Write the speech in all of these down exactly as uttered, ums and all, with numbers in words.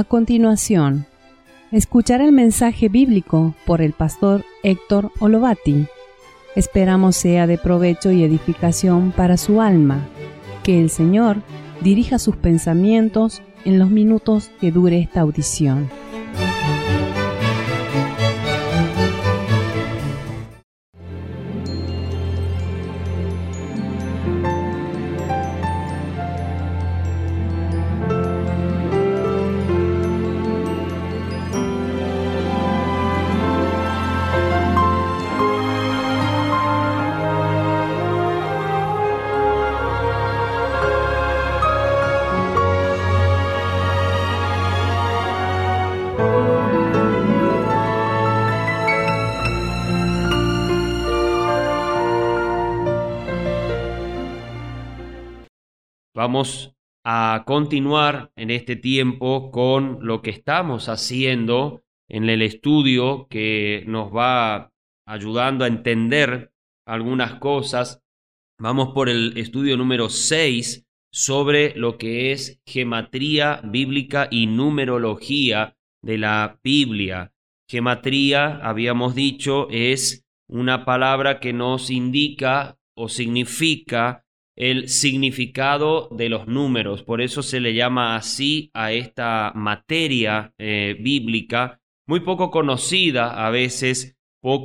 A continuación, escuchar el mensaje bíblico por el pastor Héctor Olovati. Esperamos sea de provecho y edificación para su alma. Que el Señor dirija sus pensamientos en los minutos que dure esta audición. Vamos a continuar en este tiempo con lo que estamos haciendo en el estudio que nos va ayudando a entender algunas cosas. Vamos por el estudio número seis sobre lo que es gematría bíblica y numerología de la Biblia. Gematría, habíamos dicho, es una palabra que nos indica o significa el significado de los números. Por eso se le llama así a esta materia eh, bíblica, muy poco conocida, a veces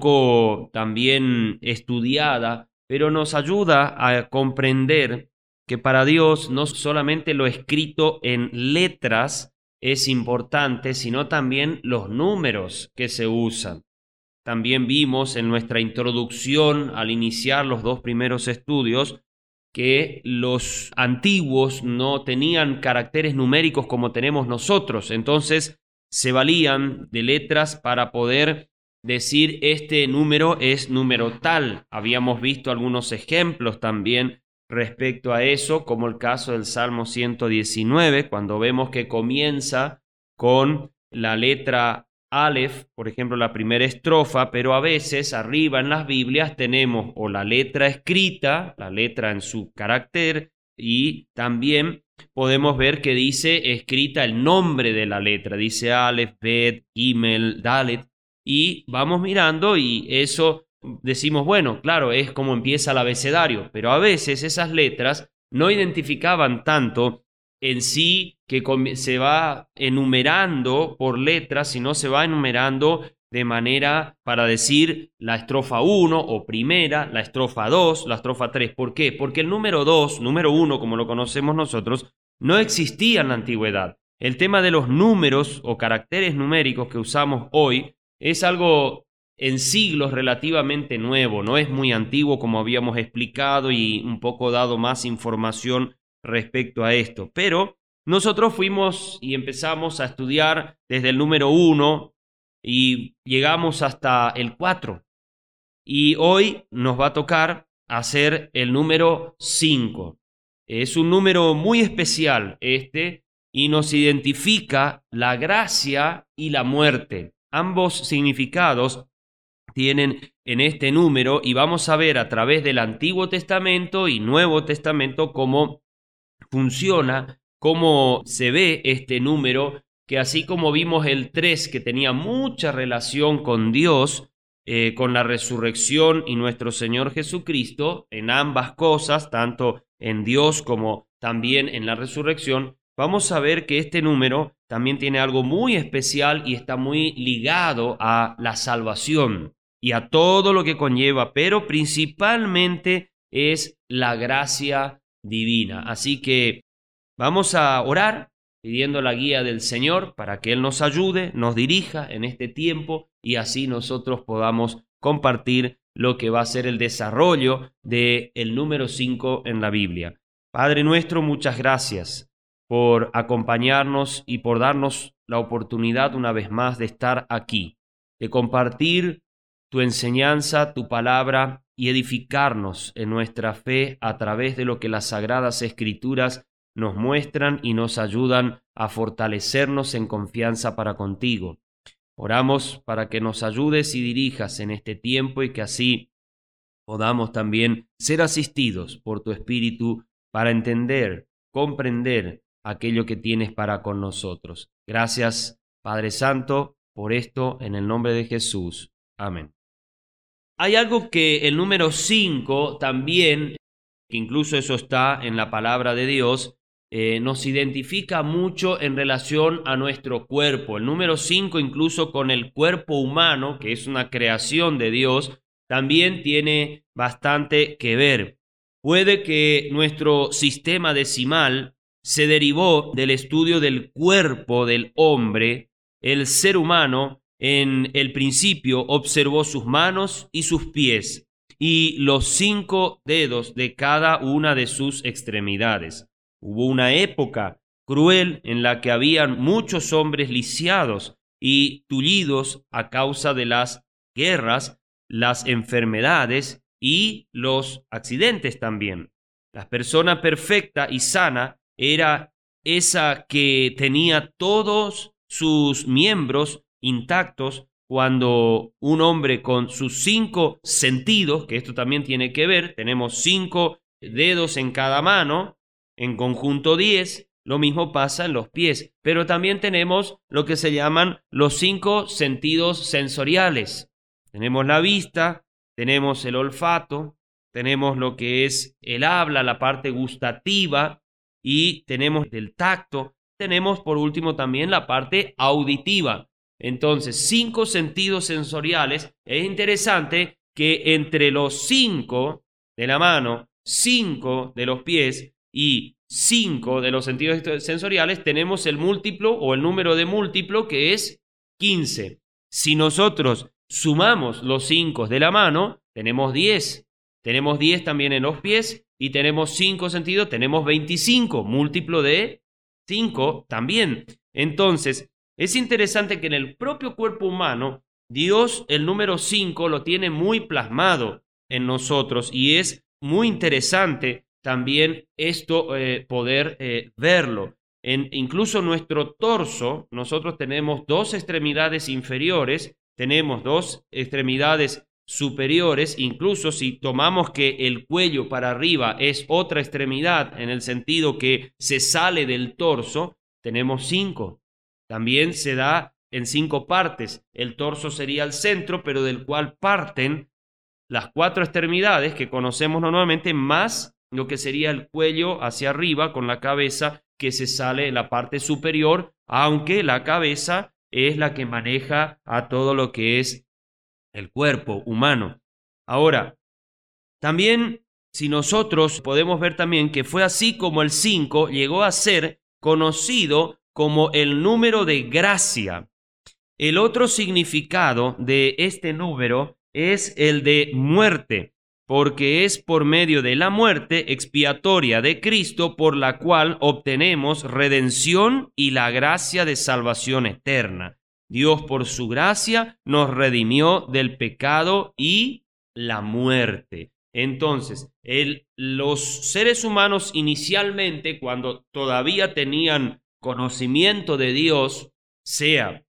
poco también estudiada, pero nos ayuda a comprender que para Dios no solamente lo escrito en letras es importante, sino también los números que se usan. También vimos en nuestra introducción, al iniciar los dos primeros estudios, que los antiguos no tenían caracteres numéricos como tenemos nosotros, entonces se valían de letras para poder decir este número es número tal. Habíamos visto algunos ejemplos también respecto a eso, como el caso del Salmo ciento diecinueve, cuando vemos que comienza con la letra Aleph, por ejemplo, la primera estrofa, pero a veces arriba en las Biblias tenemos o la letra escrita, la letra en su carácter, y también podemos ver que dice escrita el nombre de la letra, dice Aleph, Bet, Gimel, Dalet, y vamos mirando y eso decimos, bueno, claro, es como empieza el abecedario, pero a veces esas letras no identificaban tanto en sí que se va enumerando por letras, sino se va enumerando de manera para decir la estrofa uno o primera, la estrofa dos, la estrofa tres. ¿Por qué? Porque el número dos, número uno, como lo conocemos nosotros, no existía en la antigüedad. El tema de los números o caracteres numéricos que usamos hoy es algo en siglos relativamente nuevo, no es muy antiguo como habíamos explicado y un poco dado más información respecto a esto, pero nosotros fuimos y empezamos a estudiar desde el número uno y llegamos hasta el cuatro, y hoy nos va a tocar hacer el número cinco. Es un número muy especial este y nos identifica la gracia y la muerte. Ambos significados tienen en este número y vamos a ver a través del Antiguo Testamento y Nuevo Testamento cómo funciona, cómo se ve este número, que así como vimos el tres, que tenía mucha relación con Dios, eh, con la resurrección y nuestro Señor Jesucristo, en ambas cosas, tanto en Dios como también en la resurrección, vamos a ver que este número también tiene algo muy especial y está muy ligado a la salvación y a todo lo que conlleva, pero principalmente es la gracia divina. Así que vamos a orar pidiendo la guía del Señor para que Él nos ayude, nos dirija en este tiempo y así nosotros podamos compartir lo que va a ser el desarrollo del número cinco en la Biblia. Padre nuestro, muchas gracias por acompañarnos y por darnos la oportunidad una vez más de estar aquí, de compartir tu enseñanza, tu palabra y edificarnos en nuestra fe a través de lo que las Sagradas Escrituras nos muestran y nos ayudan a fortalecernos en confianza para contigo. Oramos para que nos ayudes y dirijas en este tiempo y que así podamos también ser asistidos por tu Espíritu para entender, comprender aquello que tienes para con nosotros. Gracias, Padre Santo, por esto en el nombre de Jesús. Amén. Hay algo que el número cinco también, que incluso eso está en la palabra de Dios, eh, nos identifica mucho en relación a nuestro cuerpo. El número cinco, incluso con el cuerpo humano, que es una creación de Dios, también tiene bastante que ver. Puede que nuestro sistema decimal se derivó del estudio del cuerpo del hombre. El ser humano en el principio observó sus manos y sus pies y los cinco dedos de cada una de sus extremidades. Hubo una época cruel en la que habían muchos hombres lisiados y tullidos a causa de las guerras, las enfermedades y los accidentes también. La persona perfecta y sana era esa que tenía todos sus miembros intactos. Cuando un hombre con sus cinco sentidos, que esto también tiene que ver, tenemos cinco dedos en cada mano, en conjunto diez, lo mismo pasa en los pies, pero también tenemos lo que se llaman los cinco sentidos sensoriales. Tenemos la vista, tenemos el olfato, tenemos lo que es el habla, la parte gustativa, y tenemos el tacto, tenemos por último también la parte auditiva. Entonces, cinco sentidos sensoriales. Es interesante que entre los cinco de la mano, cinco de los pies y cinco de los sentidos sensoriales, tenemos el múltiplo o el número de múltiplo que es quince. Si nosotros sumamos los cinco de la mano, tenemos diez. Tenemos diez también en los pies y tenemos cinco sentidos, tenemos veinticinco, múltiplo de cinco también. Entonces, es interesante que en el propio cuerpo humano, Dios el número cinco lo tiene muy plasmado en nosotros y es muy interesante también esto eh, poder eh, verlo. En incluso nuestro torso, nosotros tenemos dos extremidades inferiores, tenemos dos extremidades superiores, incluso si tomamos que el cuello para arriba es otra extremidad en el sentido que se sale del torso, tenemos cinco. También se da en cinco partes. El torso sería el centro, pero del cual parten las cuatro extremidades que conocemos normalmente, más lo que sería el cuello hacia arriba con la cabeza que se sale en la parte superior, aunque la cabeza es la que maneja a todo lo que es el cuerpo humano. Ahora, también si nosotros podemos ver también que fue así como el cinco llegó a ser conocido como el número de gracia. El otro significado de este número es el de muerte, porque es por medio de la muerte expiatoria de Cristo por la cual obtenemos redención y la gracia de salvación eterna. Dios por su gracia nos redimió del pecado y la muerte. Entonces, el, los seres humanos inicialmente, cuando todavía tenían conocimiento de Dios, sea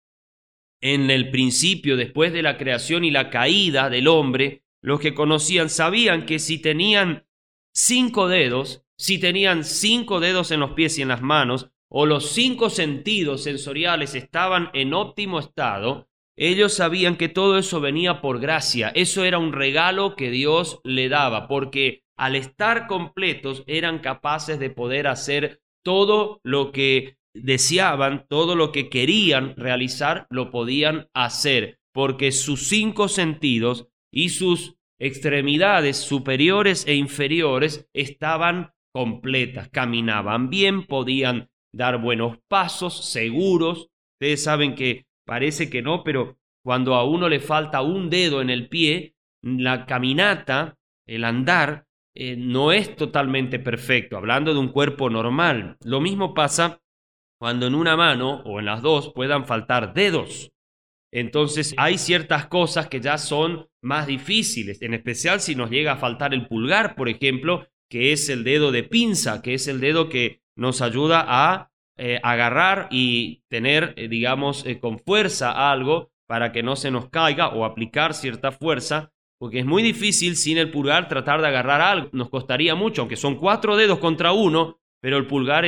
en el principio, después de la creación y la caída del hombre, los que conocían sabían que si tenían cinco dedos, si tenían cinco dedos en los pies y en las manos, o los cinco sentidos sensoriales estaban en óptimo estado, ellos sabían que todo eso venía por gracia. Eso era un regalo que Dios le daba, porque al estar completos eran capaces de poder hacer todo lo que deseaban, todo lo que querían realizar, lo podían hacer, porque sus cinco sentidos y sus extremidades superiores e inferiores estaban completas, caminaban bien, podían dar buenos pasos seguros. Ustedes saben que parece que no, pero cuando a uno le falta un dedo en el pie, la caminata, el andar, eh, no es totalmente perfecto, hablando de un cuerpo normal. Lo mismo pasa cuando en una mano o en las dos puedan faltar dedos. Entonces hay ciertas cosas que ya son más difíciles, en especial si nos llega a faltar el pulgar, por ejemplo, que es el dedo de pinza, que es el dedo que nos ayuda a eh, agarrar y tener, eh, digamos, eh, con fuerza algo para que no se nos caiga, o aplicar cierta fuerza, porque es muy difícil sin el pulgar tratar de agarrar algo. Nos costaría mucho, aunque son cuatro dedos contra uno, pero el pulgar es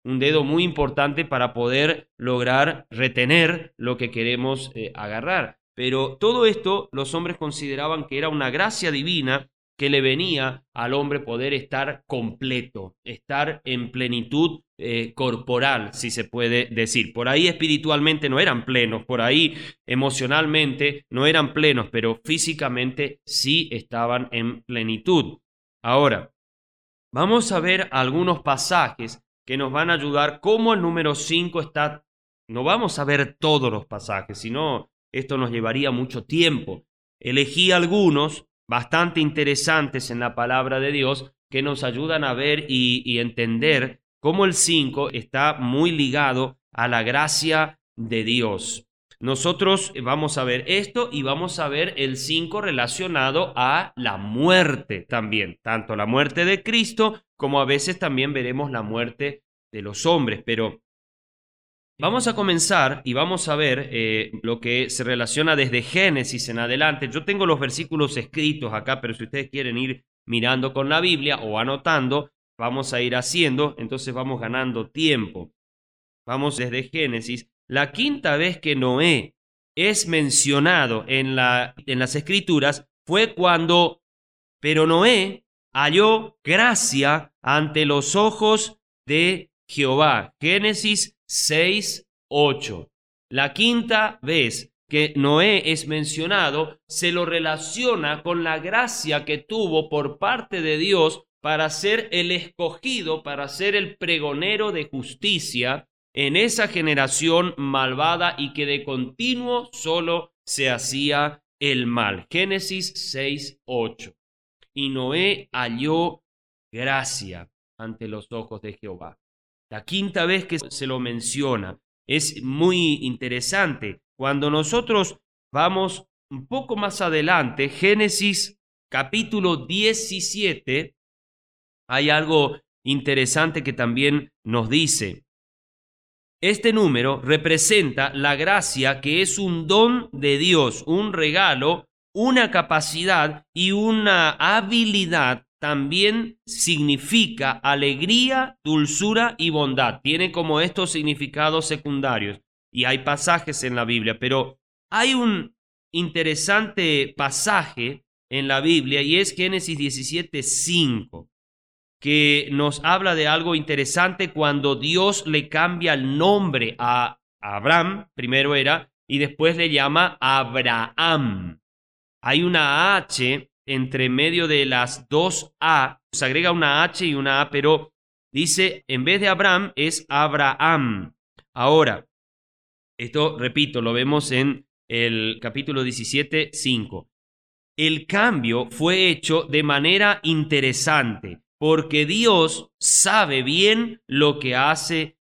un dedo muy importante para poder lograr retener lo que queremos eh, agarrar. Pero todo esto los hombres consideraban que era una gracia divina que le venía al hombre poder estar completo, estar en plenitud eh, corporal, si se puede decir. Por ahí espiritualmente no eran plenos, por ahí emocionalmente no eran plenos, pero físicamente sí estaban en plenitud. Ahora, vamos a ver algunos pasajes que nos van a ayudar cómo el número cinco está. No vamos a ver todos los pasajes, sino esto nos llevaría mucho tiempo. Elegí algunos bastante interesantes en la palabra de Dios que nos ayudan a ver y, y entender cómo el cinco está muy ligado a la gracia de Dios. Nosotros vamos a ver esto y vamos a ver el cinco relacionado a la muerte también, tanto la muerte de Cristo como a veces también veremos la muerte de los hombres. Pero vamos a comenzar y vamos a ver eh, lo que se relaciona desde Génesis en adelante. Yo tengo los versículos escritos acá, pero si ustedes quieren ir mirando con la Biblia o anotando, vamos a ir haciendo, entonces vamos ganando tiempo. Vamos desde Génesis. La quinta vez que Noé es mencionado en, la, en las Escrituras fue cuando, pero Noé halló gracia ante los ojos de Jehová. Génesis seis, ocho. La quinta vez que Noé es mencionado se lo relaciona con la gracia que tuvo por parte de Dios para ser el escogido, para ser el pregonero de justicia en esa generación malvada y que de continuo solo se hacía el mal. Génesis seis, ocho. Y Noé halló gracia ante los ojos de Jehová. La quinta vez que se lo menciona es muy interesante. Cuando nosotros vamos un poco más adelante, Génesis capítulo diecisiete, hay algo interesante que también nos dice. Este número representa la gracia que es un don de Dios, un regalo, una capacidad y una habilidad. También significa alegría, dulzura y bondad. Tiene como estos significados secundarios y hay pasajes en la Biblia, pero hay un interesante pasaje en la Biblia y es Génesis diecisiete, cinco. Que nos habla de algo interesante cuando Dios le cambia el nombre a Abraham, primero era, y después le llama Abraham. Hay una H entre medio de las dos A, se agrega una H y una A, pero dice, en vez de Abraham es Abraham. Ahora, esto, repito, lo vemos en el capítulo diecisiete, cinco. El cambio fue hecho de manera interesante, porque Dios sabe bien lo que hace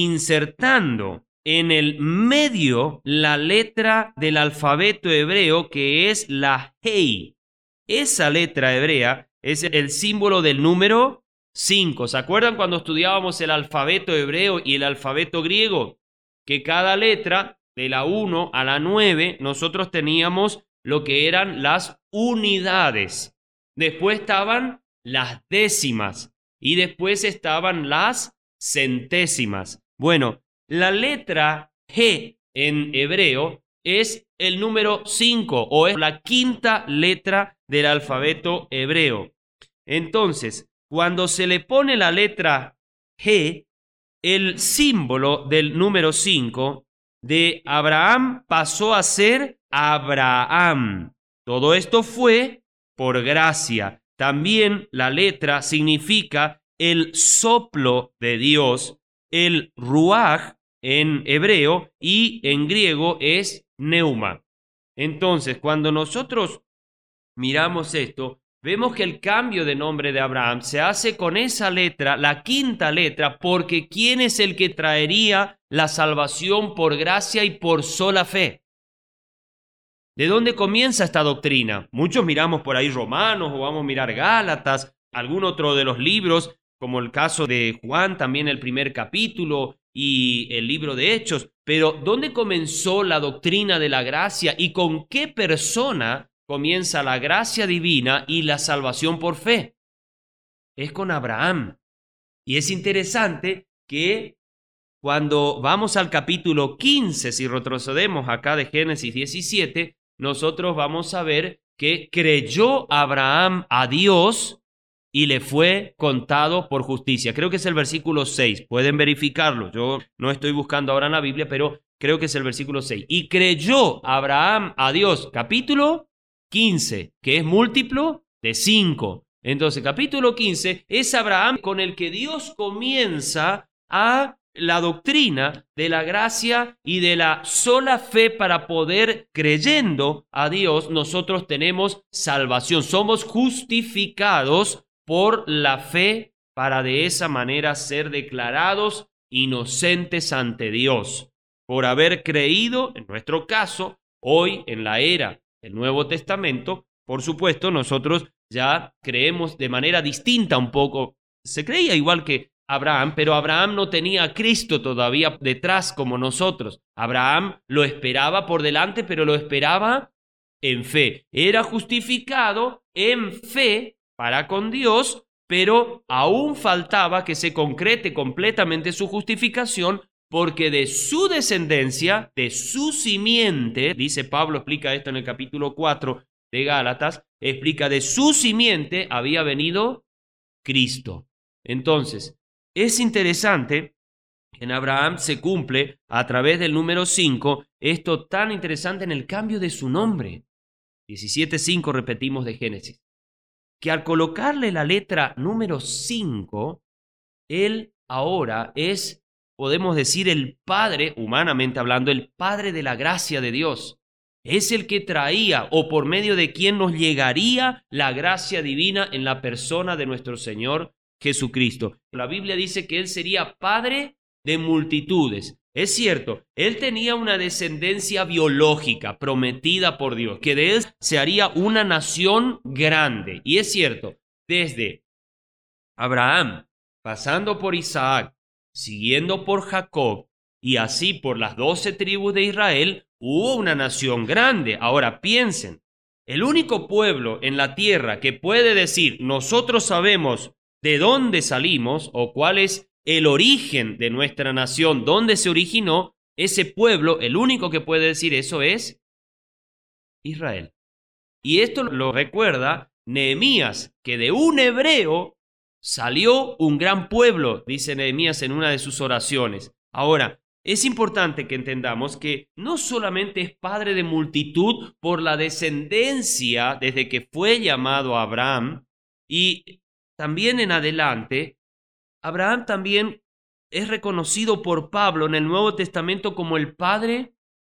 insertando en el medio la letra del alfabeto hebreo que es la Hei. Esa letra hebrea es el símbolo del número cinco. ¿Se acuerdan cuando estudiábamos el alfabeto hebreo y el alfabeto griego? Que cada letra, de la uno a la nueve, nosotros teníamos lo que eran las unidades. Después estaban las décimas y después estaban las centésimas. Bueno, la letra G en hebreo es el número cinco o es la quinta letra del alfabeto hebreo. Entonces, cuando se le pone la letra G, el símbolo del número cinco de Abraham pasó a ser Abraham. Todo esto fue por gracia. También la letra significa el soplo de Dios, el ruaj en hebreo y en griego es neuma. Entonces, cuando nosotros miramos esto, vemos que el cambio de nombre de Abraham se hace con esa letra, la quinta letra, porque ¿quién es el que traería la salvación por gracia y por sola fe? ¿De dónde comienza esta doctrina? Muchos miramos por ahí Romanos o vamos a mirar Gálatas, algún otro de los libros, como el caso de Juan, también el primer capítulo y el libro de Hechos. Pero ¿dónde comenzó la doctrina de la gracia y con qué persona comienza la gracia divina y la salvación por fe? Es con Abraham. Y es interesante que cuando vamos al capítulo quince, si retrocedemos acá de Génesis diecisiete, nosotros vamos a ver que creyó Abraham a Dios y le fue contado por justicia. Creo que es el versículo seis, pueden verificarlo. Yo no estoy buscando ahora en la Biblia, pero creo que es el versículo seis. Y creyó Abraham a Dios, capítulo quince, que es múltiplo de cinco. Entonces, capítulo quince es Abraham con el que Dios comienza a la doctrina de la gracia y de la sola fe para poder, creyendo a Dios, nosotros tenemos salvación. Somos justificados por la fe para de esa manera ser declarados inocentes ante Dios. Por haber creído, en nuestro caso, hoy en la era del Nuevo Testamento, por supuesto, nosotros ya creemos de manera distinta un poco. Se creía igual que Abraham, pero Abraham no tenía a Cristo todavía detrás como nosotros. Abraham lo esperaba por delante, pero lo esperaba en fe. Era justificado en fe para con Dios, pero aún faltaba que se concrete completamente su justificación, porque de su descendencia, de su simiente, dice Pablo, explica esto en el capítulo cuatro de Gálatas, explica, de su simiente había venido Cristo. Entonces, es interesante que en Abraham se cumple a través del número cinco esto tan interesante en el cambio de su nombre. diecisiete cinco repetimos de Génesis. Que al colocarle la letra número cinco, él ahora es, podemos decir, el padre, humanamente hablando, el padre de la gracia de Dios. Es el que traía o por medio de quien nos llegaría la gracia divina en la persona de nuestro Señor Jesucristo. La Biblia dice que él sería padre de multitudes. Es cierto, él tenía una descendencia biológica prometida por Dios, que de él se haría una nación grande. Y es cierto, desde Abraham, pasando por Isaac, siguiendo por Jacob y así por las doce tribus de Israel, hubo una nación grande. Ahora piensen, el único pueblo en la tierra que puede decir, nosotros sabemos de dónde salimos o cuál es el origen de nuestra nación, dónde se originó, ese pueblo, el único que puede decir eso es Israel. Y esto lo recuerda Nehemías, que de un hebreo salió un gran pueblo, dice Nehemías en una de sus oraciones. Ahora, es importante que entendamos que no solamente es padre de multitud por la descendencia desde que fue llamado Abraham, y también en adelante, Abraham también es reconocido por Pablo en el Nuevo Testamento como el padre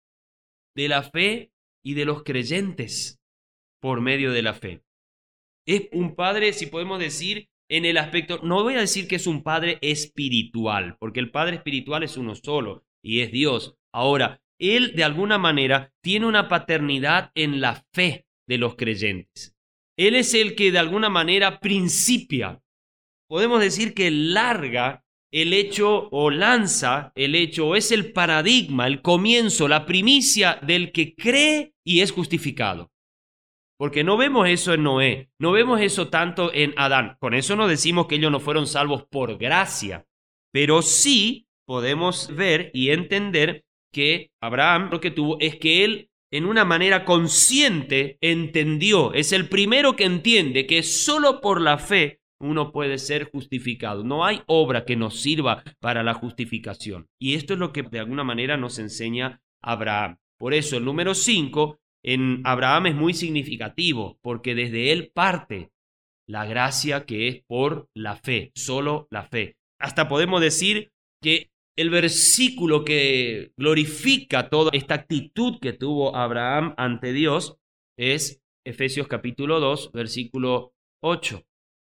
de la fe y de los creyentes por medio de la fe. Es un padre, si podemos decir, en el aspecto, no voy a decir que es un padre espiritual, porque el padre espiritual es uno solo y es Dios. Ahora, él de alguna manera tiene una paternidad en la fe de los creyentes. Él es el que de alguna manera principia. Podemos decir que larga el hecho o lanza el hecho, o es el paradigma, el comienzo, la primicia del que cree y es justificado. Porque no vemos eso en Noé, no vemos eso tanto en Adán. Con eso no decimos que ellos no fueron salvos por gracia, pero sí podemos ver y entender que Abraham lo que tuvo es que él en una manera consciente entendió, es el primero que entiende que solo por la fe uno puede ser justificado. No hay obra que nos sirva para la justificación. Y esto es lo que de alguna manera nos enseña Abraham. Por eso el número cinco en Abraham es muy significativo, porque desde él parte la gracia que es por la fe, solo la fe. Hasta podemos decir que el versículo que glorifica toda esta actitud que tuvo Abraham ante Dios es Efesios capítulo dos, versículo ocho.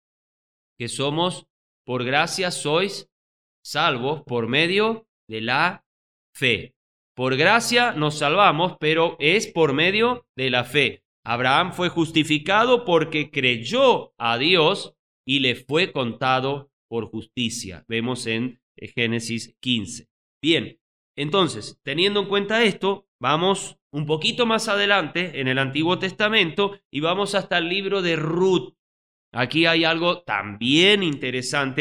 Que somos, por gracia sois salvos por medio de la fe. Por gracia nos salvamos, pero es por medio de la fe. Abraham fue justificado porque creyó a Dios y le fue contado por justicia. Vemos en Génesis quince. Bien, entonces, teniendo en cuenta esto, vamos un poquito más adelante en el Antiguo Testamento y vamos hasta el libro de Ruth. Aquí hay algo también interesante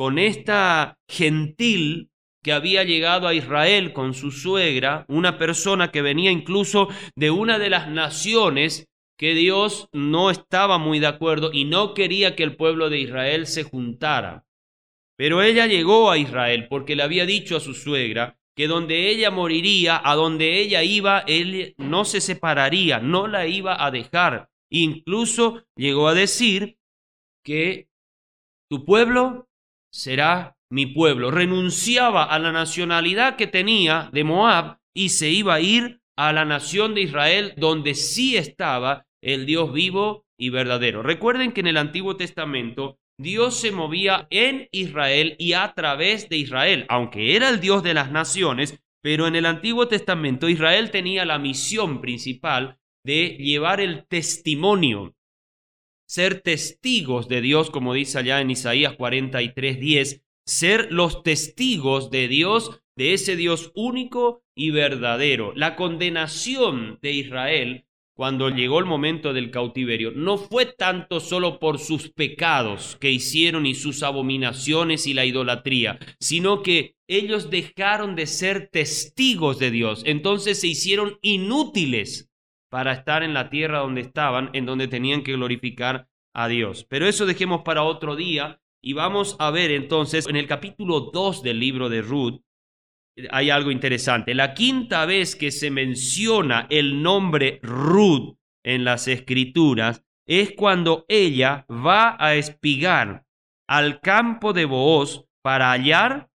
con esta gentil que había llegado a Israel con su suegra, una persona que venía incluso de una de las naciones que Dios no estaba muy de acuerdo y no quería que el pueblo de Israel se juntara. Pero ella llegó a Israel porque le había dicho a su suegra que donde ella moriría, a donde ella iba, él no se separaría, no la iba a dejar. Incluso llegó a decir que tu pueblo será mi pueblo. Renunciaba a la nacionalidad que tenía de Moab y se iba a ir a la nación de Israel, donde sí estaba el Dios vivo y verdadero. Recuerden que en el Antiguo Testamento Dios se movía en Israel y a través de Israel, aunque era el Dios de las naciones, pero en el Antiguo Testamento Israel tenía la misión principal de llevar el testimonio, ser testigos de Dios, como dice allá en Isaías cuarenta y tres, diez, ser los testigos de Dios, de ese Dios único y verdadero. La condenación de Israel cuando llegó el momento del cautiverio no fue tanto solo por sus pecados que hicieron y sus abominaciones y la idolatría, sino que ellos dejaron de ser testigos de Dios, entonces se hicieron inútiles para estar en la tierra donde estaban, en donde tenían que glorificar a Dios. Pero eso dejemos para otro día y vamos a ver entonces en el capítulo dos del libro de Ruth. Hay algo interesante. La quinta vez que se menciona el nombre Ruth en las Escrituras es cuando ella va a espigar al campo de Booz para hallar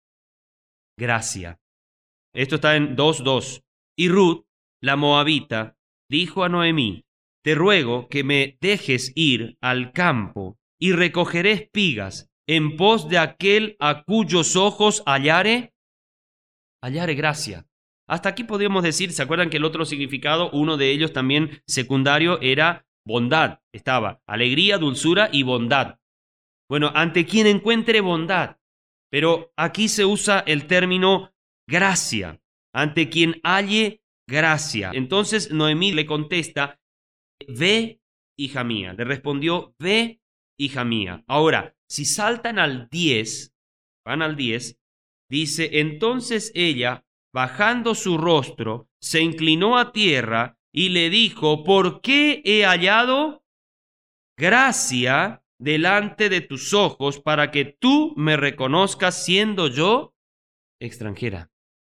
gracia. Esto está en dos dos. Y Ruth, la moabita, dijo a Noemí: te ruego que me dejes ir al campo y recogeré espigas en pos de aquel a cuyos ojos hallare hallare gracia. Hasta aquí podríamos decir, ¿se acuerdan que el otro significado, uno de ellos también secundario, era bondad? Estaba alegría, dulzura y bondad. Bueno, ante quien encuentre bondad, pero aquí se usa el término gracia, ante quien halle gracia. Entonces Noemí le contesta: ve, hija mía. Le respondió: ve, hija mía. Ahora, si saltan al diez, van al diez, dice: entonces ella, bajando su rostro, se inclinó a tierra y le dijo: ¿por qué he hallado gracia delante de tus ojos para que tú me reconozcas siendo yo extranjera?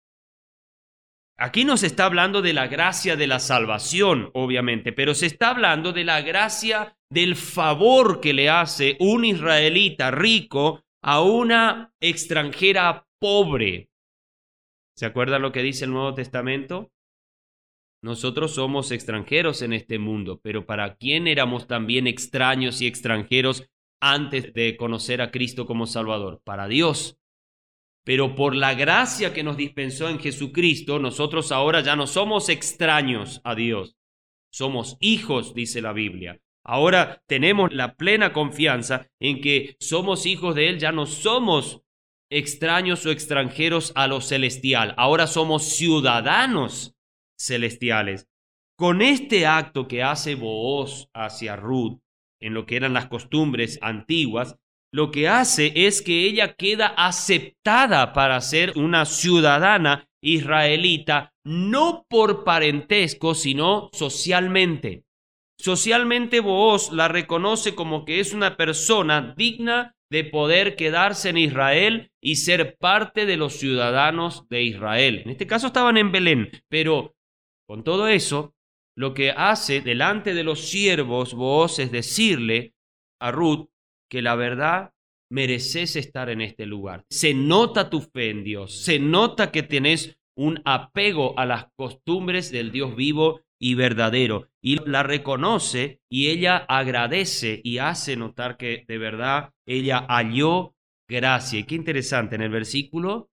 Aquí no se está hablando de la gracia de la salvación, obviamente, pero se está hablando de la gracia del favor que le hace un israelita rico a una extranjera pobre. ¿Se acuerdan lo que dice el Nuevo Testamento? Nosotros somos extranjeros en este mundo, pero ¿para quién éramos también extraños y extranjeros antes de conocer a Cristo como Salvador? Para Dios. Pero por la gracia que nos dispensó en Jesucristo, nosotros ahora ya no somos extraños a Dios. Somos hijos, dice la Biblia. Ahora tenemos la plena confianza en que somos hijos de Él, ya no somos extraños o extranjeros a lo celestial. Ahora somos ciudadanos celestiales. Con este acto que hace Booz hacia Ruth, en lo que eran las costumbres antiguas, lo que hace es que ella queda aceptada para ser una ciudadana israelita, no por parentesco, sino socialmente. Socialmente Booz la reconoce como que es una persona digna de poder quedarse en Israel y ser parte de los ciudadanos de Israel. En este caso estaban en Belén, pero con todo eso, lo que hace delante de los siervos Booz es decirle a Ruth que la verdad mereces estar en este lugar. Se nota tu fe en Dios, se nota que tenés un apego a las costumbres del Dios vivo y verdadero, y la reconoce y ella agradece y hace notar que de verdad ella halló gracia. Y qué interesante, en el versículo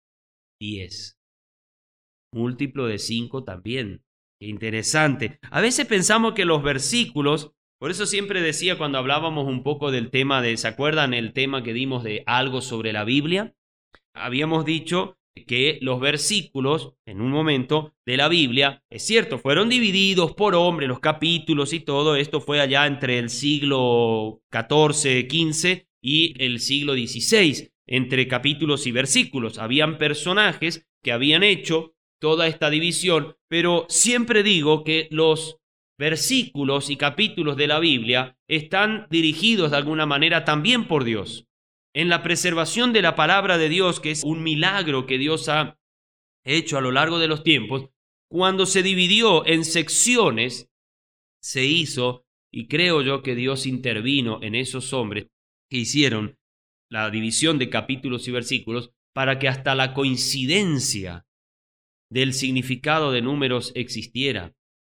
diez, múltiplo de cinco también. Qué interesante. A veces pensamos que los versículos, por eso siempre decía cuando hablábamos un poco del tema de, ¿se acuerdan el tema que dimos de algo sobre la Biblia? Habíamos dicho que los versículos, en un momento, de la Biblia, es cierto, fueron divididos por hombre, los capítulos y todo esto fue allá entre el siglo catorce, quince y el siglo dieciséis, entre capítulos y versículos. Habían personajes que habían hecho toda esta división, pero siempre digo que los versículos y capítulos de la Biblia están dirigidos de alguna manera también por Dios. En la preservación de la palabra de Dios, que es un milagro que Dios ha hecho a lo largo de los tiempos, cuando se dividió en secciones, se hizo, y creo yo que Dios intervino en esos hombres que hicieron la división de capítulos y versículos, para que hasta la coincidencia del significado de números existiera.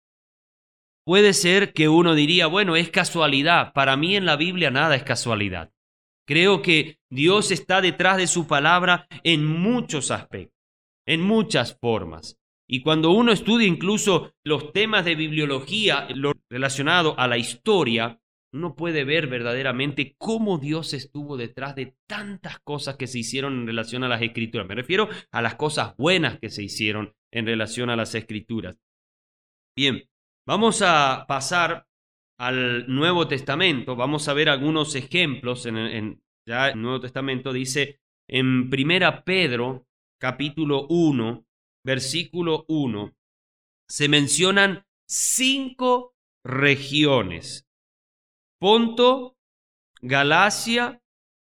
Puede ser que uno diría, bueno, es casualidad. Para mí en la Biblia nada es casualidad. Creo que Dios está detrás de su palabra en muchos aspectos, en muchas formas. Y cuando uno estudia incluso los temas de bibliología, lo relacionado a la historia, uno puede ver verdaderamente cómo Dios estuvo detrás de tantas cosas que se hicieron en relación a las Escrituras. Me refiero a las cosas buenas que se hicieron en relación a las Escrituras. Bien, vamos a pasar al Nuevo Testamento. Vamos a ver algunos ejemplos. En, en ya el Nuevo Testamento dice en Primera Pedro, capítulo uno, versículo uno, se mencionan cinco regiones: Ponto, Galacia,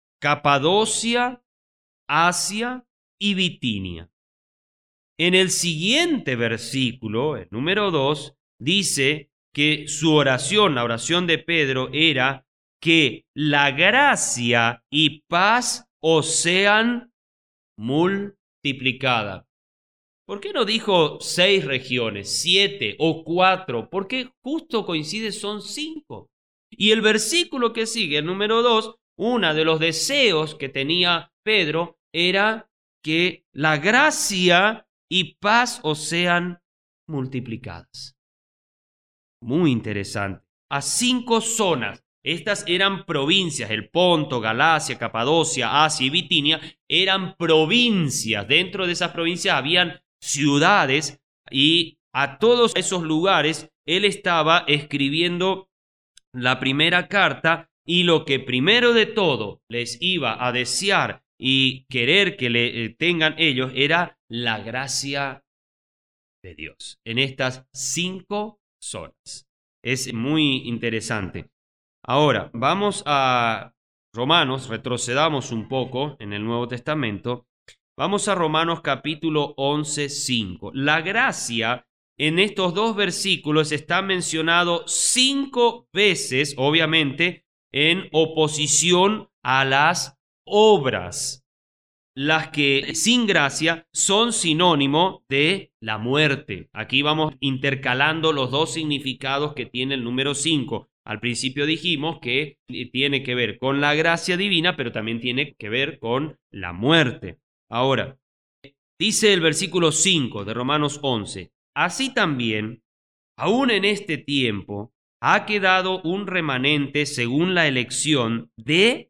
Capadocia, Asia y Bitinia. En el siguiente versículo, el número dos, dice que su oración, la oración de Pedro, era que la gracia y paz os sean multiplicadas. ¿Por qué no dijo seis regiones, siete o cuatro? Porque justo coincide, son cinco. Y el versículo que sigue, el número dos, uno de los deseos que tenía Pedro era que la gracia y paz os sean multiplicadas. Muy interesante. A cinco zonas. Estas eran provincias. El Ponto, Galacia, Capadocia, Asia y Bitinia eran provincias. Dentro de esas provincias habían ciudades, y a todos esos lugares él estaba escribiendo la primera carta, y lo que primero de todo les iba a desear y querer que le tengan ellos era la gracia de Dios en estas cinco zonas. Es muy interesante. Ahora, vamos a Romanos, retrocedamos un poco en el Nuevo Testamento. Vamos a Romanos capítulo once, cinco. La gracia en estos dos versículos está mencionado cinco veces, obviamente, en oposición a las obras. Las que sin gracia son sinónimo de la muerte. Aquí vamos intercalando los dos significados que tiene el número cinco. Al principio dijimos que tiene que ver con la gracia divina, pero también tiene que ver con la muerte. Ahora, dice el versículo cinco de Romanos once, así también, aún en este tiempo, ha quedado un remanente según la elección de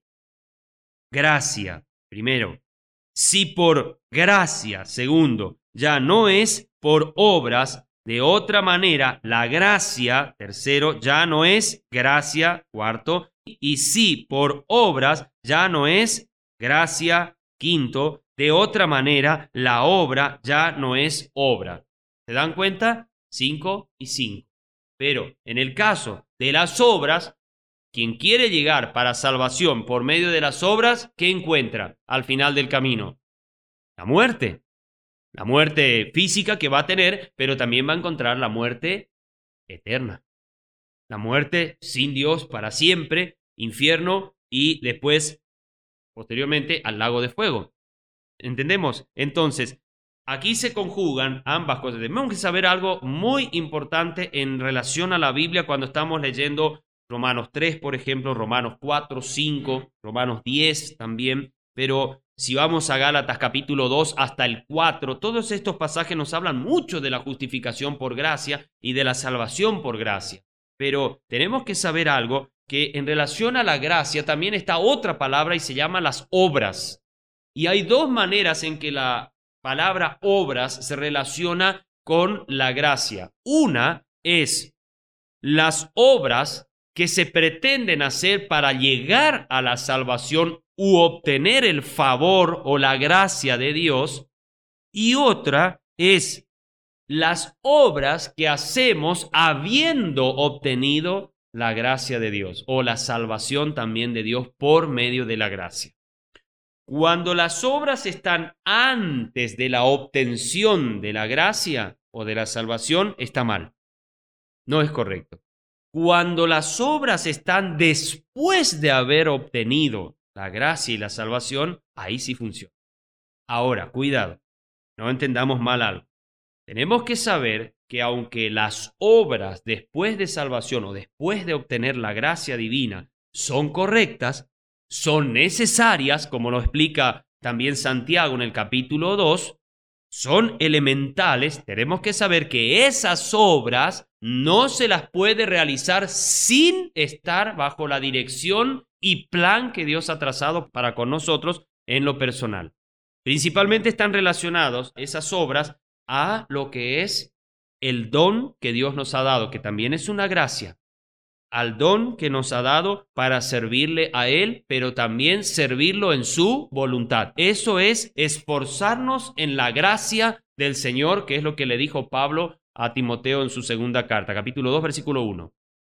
gracia. Primero, si por gracia, segundo, ya no es por obras, de otra manera, la gracia, tercero, ya no es gracia, cuarto, y si por obras, ya no es gracia, quinto, de otra manera, la obra ya no es obra. ¿Se dan cuenta? Cinco y cinco. Pero en el caso de las obras, quien quiere llegar para salvación por medio de las obras, ¿qué encuentra al final del camino? La muerte. La muerte física que va a tener, pero también va a encontrar la muerte eterna. La muerte sin Dios para siempre, infierno y después, posteriormente, al lago de fuego. ¿Entendemos? Entonces, aquí se conjugan ambas cosas. Tenemos que saber algo muy importante en relación a la Biblia cuando estamos leyendo Romanos tres, por ejemplo, Romanos cuatro, cinco, Romanos diez también, pero si vamos a Gálatas capítulo dos hasta el cuatro, todos estos pasajes nos hablan mucho de la justificación por gracia y de la salvación por gracia. Pero tenemos que saber algo, que en relación a la gracia también está otra palabra y se llama las obras. Y hay dos maneras en que la palabra obras se relaciona con la gracia. Una es las obras que se pretenden hacer para llegar a la salvación u obtener el favor o la gracia de Dios, y otra es las obras que hacemos habiendo obtenido la gracia de Dios o la salvación también de Dios por medio de la gracia. Cuando las obras están antes de la obtención de la gracia o de la salvación, está mal. No es correcto. Cuando las obras están después de haber obtenido la gracia y la salvación, ahí sí funciona. Ahora, cuidado, no entendamos mal algo. Tenemos que saber que aunque las obras después de salvación o después de obtener la gracia divina son correctas, son necesarias, como lo explica también Santiago en el capítulo dos, son elementales. Tenemos que saber que esas obras no se las puede realizar sin estar bajo la dirección y plan que Dios ha trazado para con nosotros en lo personal. Principalmente están relacionados esas obras a lo que es el don que Dios nos ha dado, que también es una gracia, al don que nos ha dado para servirle a Él, pero también servirlo en su voluntad. Eso es esforzarnos en la gracia del Señor, que es lo que le dijo Pablo a Timoteo en su segunda carta, capítulo dos, versículo uno.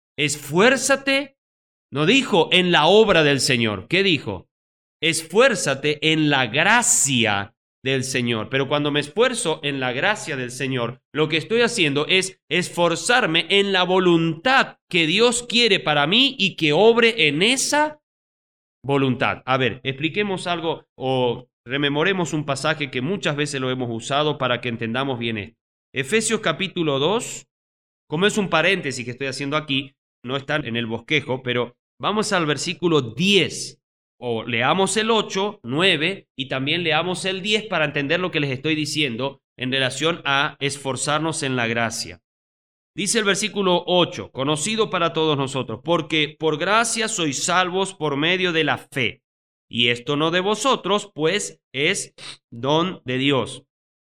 Esfuérzate, no dijo en la obra del Señor, ¿qué dijo? Esfuérzate en la gracia del Señor. Pero cuando me esfuerzo en la gracia del Señor, lo que estoy haciendo es esforzarme en la voluntad que Dios quiere para mí y que obre en esa voluntad. A ver, expliquemos algo o rememoremos un pasaje que muchas veces lo hemos usado para que entendamos bien esto. Efesios capítulo dos, como es un paréntesis que estoy haciendo aquí, no está en el bosquejo, pero vamos al versículo diez. O leamos el ocho, nueve y también leamos el diez para entender lo que les estoy diciendo en relación a esforzarnos en la gracia. Dice el versículo ocho, conocido para todos nosotros, porque por gracia sois salvos por medio de la fe. Y esto no de vosotros, pues es don de Dios,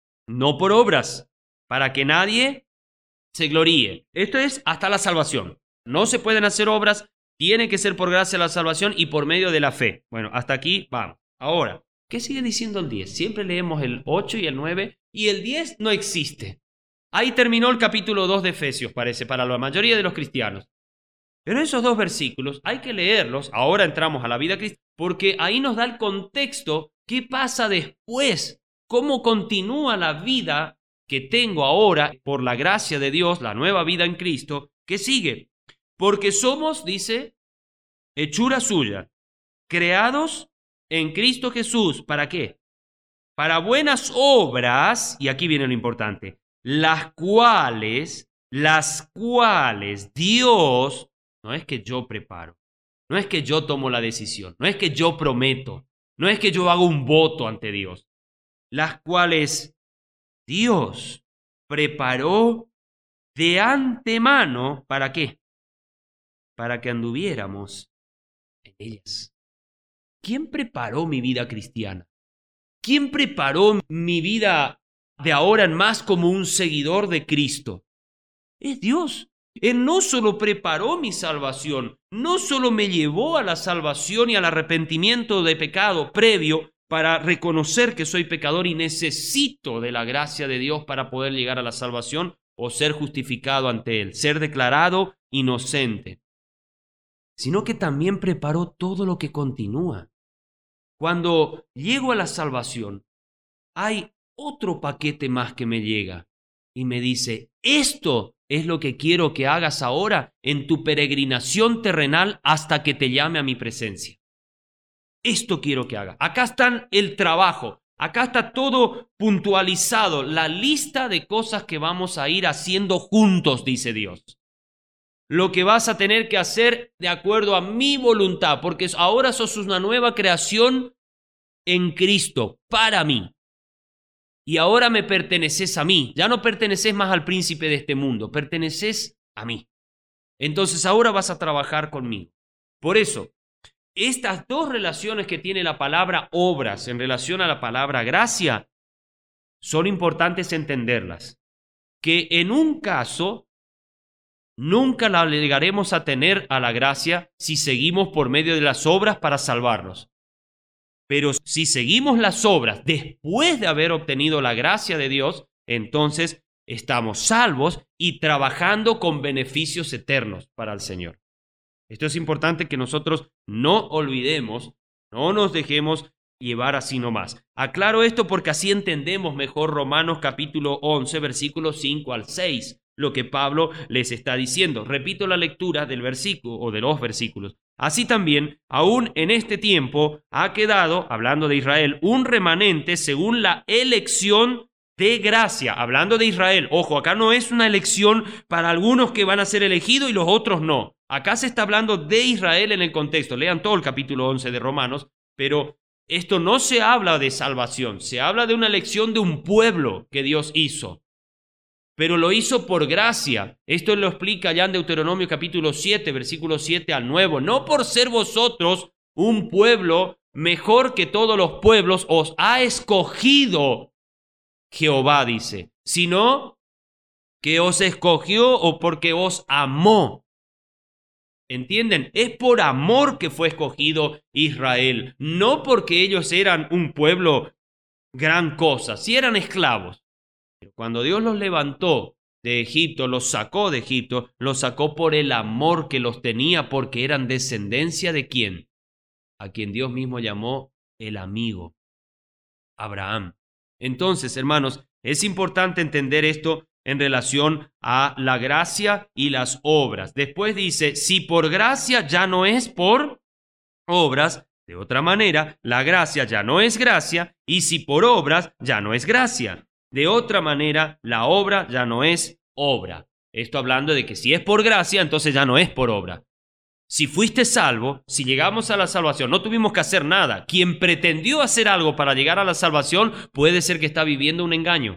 no por obras, para que nadie se gloríe. Esto es hasta la salvación. No se pueden hacer obras. Tiene que ser por gracia la salvación y por medio de la fe. Bueno, hasta aquí vamos. Ahora, ¿qué sigue diciendo el diez? Siempre leemos el ocho y el nueve y el diez no existe. Ahí terminó el capítulo dos de Efesios, parece, para la mayoría de los cristianos. Pero esos dos versículos hay que leerlos, ahora entramos a la vida cristiana, porque ahí nos da el contexto, qué pasa después, cómo continúa la vida que tengo ahora por la gracia de Dios, la nueva vida en Cristo, que sigue. Porque somos, dice, hechura suya, creados en Cristo Jesús. ¿Para qué? Para buenas obras, y aquí viene lo importante, las cuales, las cuales Dios, no es que yo preparo, no es que yo tomo la decisión, no es que yo prometo, no es que yo hago un voto ante Dios, las cuales Dios preparó de antemano, ¿para qué? Para que anduviéramos en ellas. ¿Quién preparó mi vida cristiana? ¿Quién preparó mi vida de ahora en más como un seguidor de Cristo? Es Dios. Él no solo preparó mi salvación, no solo me llevó a la salvación y al arrepentimiento de pecado previo para reconocer que soy pecador y necesito de la gracia de Dios para poder llegar a la salvación o ser justificado ante Él, ser declarado inocente, sino que también preparó todo lo que continúa. Cuando llego a la salvación, hay otro paquete más que me llega y me dice, esto es lo que quiero que hagas ahora en tu peregrinación terrenal hasta que te llame a mi presencia. Esto quiero que hagas. Acá está el trabajo, acá está todo puntualizado, la lista de cosas que vamos a ir haciendo juntos, dice Dios. Lo que vas a tener que hacer de acuerdo a mi voluntad, porque ahora sos una nueva creación en Cristo, para mí. Y ahora me perteneces a mí, ya no perteneces más al príncipe de este mundo, perteneces a mí. Entonces ahora vas a trabajar conmigo. Por eso, estas dos relaciones que tiene la palabra obras en relación a la palabra gracia, son importantes entenderlas. Que en un caso Nunca la llegaremos a tener a la gracia si seguimos por medio de las obras para salvarnos. Pero si seguimos las obras después de haber obtenido la gracia de Dios, entonces estamos salvos y trabajando con beneficios eternos para el Señor. Esto es importante que nosotros no olvidemos, no nos dejemos llevar así nomás. Aclaro esto porque así entendemos mejor Romanos capítulo once, versículos cinco al seis, lo que Pablo les está diciendo. Repito la lectura del versículo o de los versículos. Así también, aún en este tiempo, ha quedado, hablando de Israel, un remanente según la elección de gracia. Hablando de Israel, ojo, acá no es una elección para algunos que van a ser elegidos y los otros no. Acá se está hablando de Israel en el contexto. Lean todo el capítulo once de Romanos, pero esto no se habla de salvación, se habla de una elección de un pueblo que Dios hizo. Pero lo hizo por gracia. Esto lo explica ya en Deuteronomio capítulo siete, versículo siete al nueve. No por ser vosotros un pueblo mejor que todos los pueblos, os ha escogido Jehová, dice, sino que os escogió o porque os amó. ¿Entienden? Es por amor que fue escogido Israel, no porque ellos eran un pueblo gran cosa, si eran esclavos. Cuando Dios los levantó de Egipto, los sacó de Egipto, los sacó por el amor que los tenía, porque eran descendencia de ¿quién? A quien Dios mismo llamó el amigo, Abraham. Entonces, hermanos, es importante entender esto en relación a la gracia y las obras. Después dice, si por gracia ya no es por obras, de otra manera, la gracia ya no es gracia, y si por obras ya no es gracia. De otra manera, la obra ya no es obra. Esto hablando de que si es por gracia, entonces ya no es por obra. Si fuiste salvo, si llegamos a la salvación, no tuvimos que hacer nada. Quien pretendió hacer algo para llegar a la salvación puede ser que está viviendo un engaño.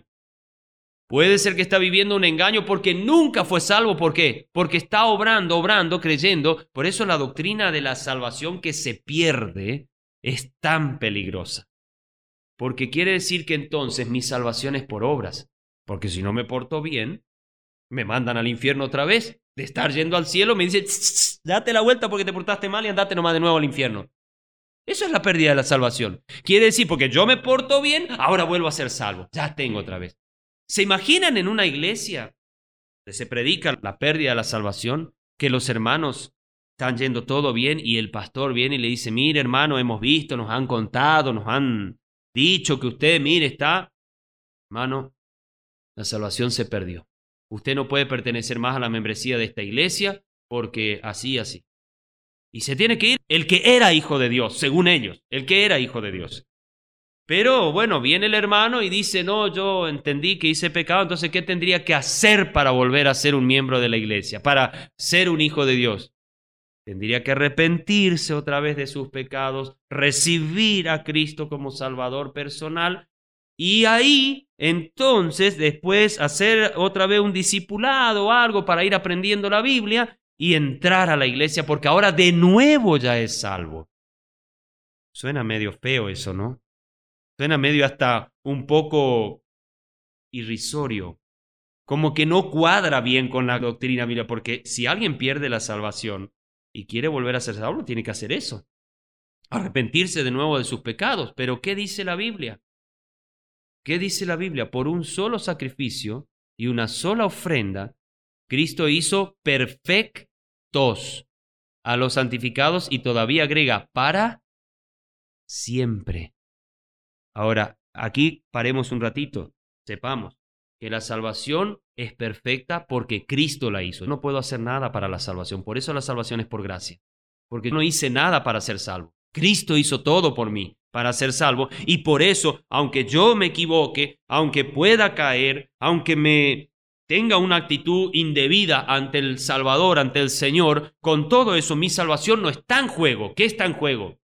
Puede ser que está viviendo un engaño porque nunca fue salvo. ¿Por qué? Porque está obrando, obrando, creyendo. Por eso la doctrina de la salvación que se pierde es tan peligrosa. Porque quiere decir que entonces mi salvación es por obras. Porque si no me porto bien, me mandan al infierno otra vez. De estar yendo al cielo, me dicen, date la vuelta porque te portaste mal y andate nomás de nuevo al infierno. Eso es la pérdida de la salvación. Quiere decir, porque yo me porto bien, ahora vuelvo a ser salvo. Ya tengo otra vez. ¿Se imaginan en una iglesia donde se predica la pérdida de la salvación? Que los hermanos están yendo todo bien y el pastor viene y le dice, mire hermano, hemos visto, nos han contado, nos han dicho que usted, mire, está... Hermano, la salvación se perdió. Usted no puede pertenecer más a la membresía de esta iglesia porque así, así. Y se tiene que ir el que era hijo de Dios, según ellos, el que era hijo de Dios. Pero bueno, viene el hermano y dice, no, yo entendí que hice pecado, entonces ¿qué tendría que hacer para volver a ser un miembro de la iglesia, para ser un hijo de Dios? Tendría que arrepentirse otra vez de sus pecados, recibir a Cristo como Salvador personal y ahí entonces después hacer otra vez un discipulado o algo para ir aprendiendo la Biblia y entrar a la iglesia porque ahora de nuevo ya es salvo. Suena medio feo eso, ¿no? Suena medio hasta un poco irrisorio, como que no cuadra bien con la doctrina bíblica, porque si alguien pierde la salvación y quiere volver a ser salvo, tiene que hacer eso, arrepentirse de nuevo de sus pecados. Pero ¿qué dice la Biblia? ¿Qué dice la Biblia? Por un solo sacrificio y una sola ofrenda, Cristo hizo perfectos a los santificados y todavía agrega para siempre. Ahora, aquí paremos un ratito. Sepamos que la salvación es perfecta porque Cristo la hizo. No puedo hacer nada para la salvación. Por eso la salvación es por gracia. Porque no hice nada para ser salvo. Cristo hizo todo por mí para ser salvo. Y por eso, aunque yo me equivoque, aunque pueda caer, aunque me tenga una actitud indebida ante el Salvador, ante el Señor, con todo eso mi salvación no está en juego. ¿Qué está en juego?